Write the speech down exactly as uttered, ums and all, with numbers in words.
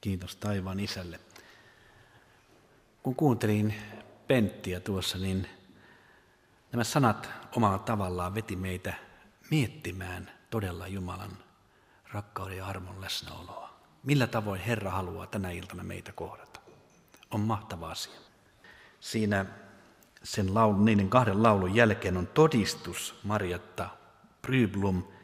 Kiitos taivaan isälle. Kun kuuntelin Penttiä tuossa, niin nämä sanat omalla tavallaan veti meitä miettimään todella Jumalan rakkauden ja armon läsnäoloa. Millä tavoin Herra haluaa tänä iltana meitä kohdata? On mahtava asia. Siinä sen laulun, niiden kahden laulun jälkeen on todistus Marjatta Bryblum